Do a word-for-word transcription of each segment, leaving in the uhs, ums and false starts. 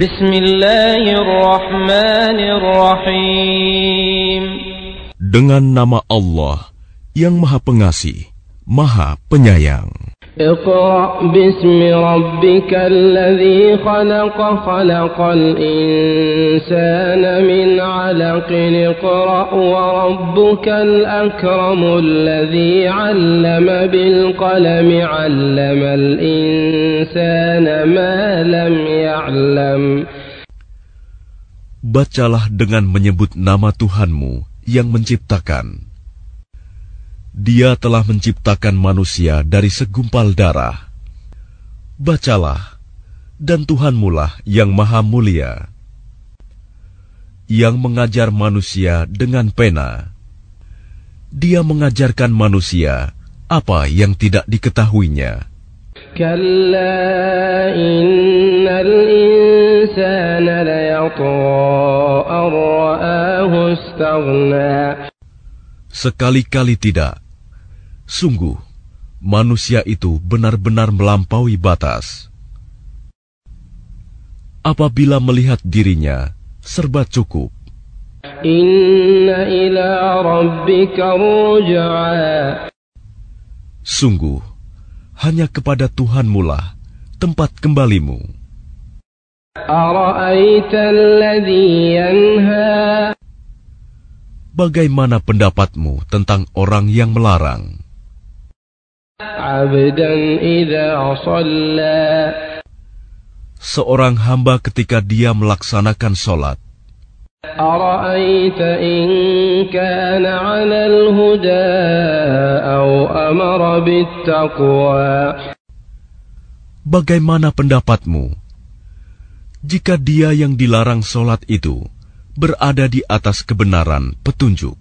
Bismillahirrahmanirrahim. Dengan nama Allah yang Maha Pengasih, Maha Penyayang. Iqra' bismi rabbikal ladzi khalaq khalaqal insana min 'alaqin iqra' wa rabbukal akramul ladzi 'allama bil qalami 'allamal insana ma lam ya'lam. Bacalah dengan menyebut nama Tuhanmu yang menciptakan. Dia telah menciptakan manusia dari segumpal darah. Bacalah, dan Tuhanmulah yang maha mulia, yang mengajar manusia dengan pena. Dia mengajarkan manusia apa yang tidak diketahuinya. Kalla innal insana layatgha an ra'ahu istaghna. Sekali-kali tidak. Sungguh, manusia itu benar-benar melampaui batas. Apabila melihat dirinya serba cukup. Inna ila rabbika ruj'a. Sungguh, hanya kepada Tuhanmulah tempat kembalimu. Ara'aita alladhi yanha. Bagaimana pendapatmu tentang orang yang melarang? Abdan idza shalla. Seorang hamba ketika dia melaksanakan sholat. Ara'aita in kana 'alal huda aw amara bittaqwa. Bagaimana pendapatmu jika dia yang dilarang sholat itu berada di atas kebenaran petunjuk,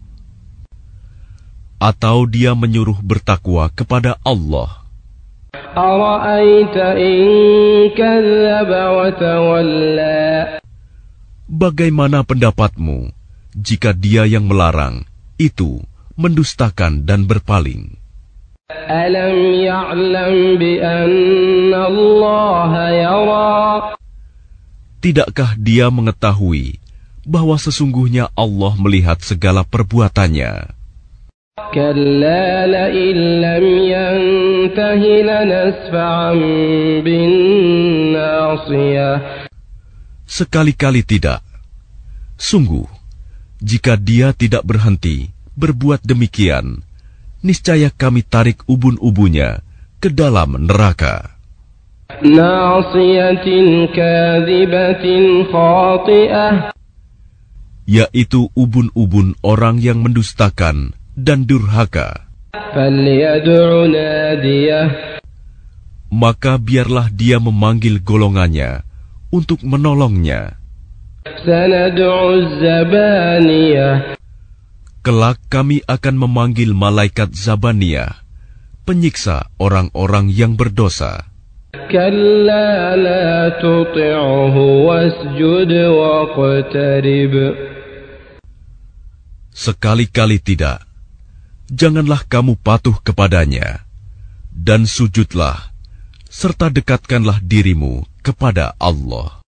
atau dia menyuruh bertakwa kepada Allah? Ara'aita in kadzdzaba wa tawalla. Bagaimana pendapatmu jika dia yang melarang itu mendustakan dan berpaling? Alam ya'lam bi anna Allah yara. Tidakkah dia mengetahui bahwa sesungguhnya Allah melihat segala perbuatannya? Kalla la'in lam yantahi lanasfa'an bin nasiyah. Sekali-kali tidak. Sungguh, jika dia tidak berhenti berbuat demikian, niscaya kami tarik ubun-ubunnya ke dalam neraka. Nasiyatin kadzibatin khati'ah. Yaitu ubun-ubun orang yang mendustakan dan durhaka. Falyad'u nadiyah. Maka biarlah dia memanggil golongannya untuk menolongnya. Sanad'u zabaniyah. Kelak kami akan memanggil malaikat Zabaniyah, penyiksa orang-orang yang berdosa. Kalla la tuti'hu wasjud waqtarib. Sekali-kali tidak. Janganlah kamu patuh kepadanya, dan sujudlah, serta dekatkanlah dirimu kepada Allah.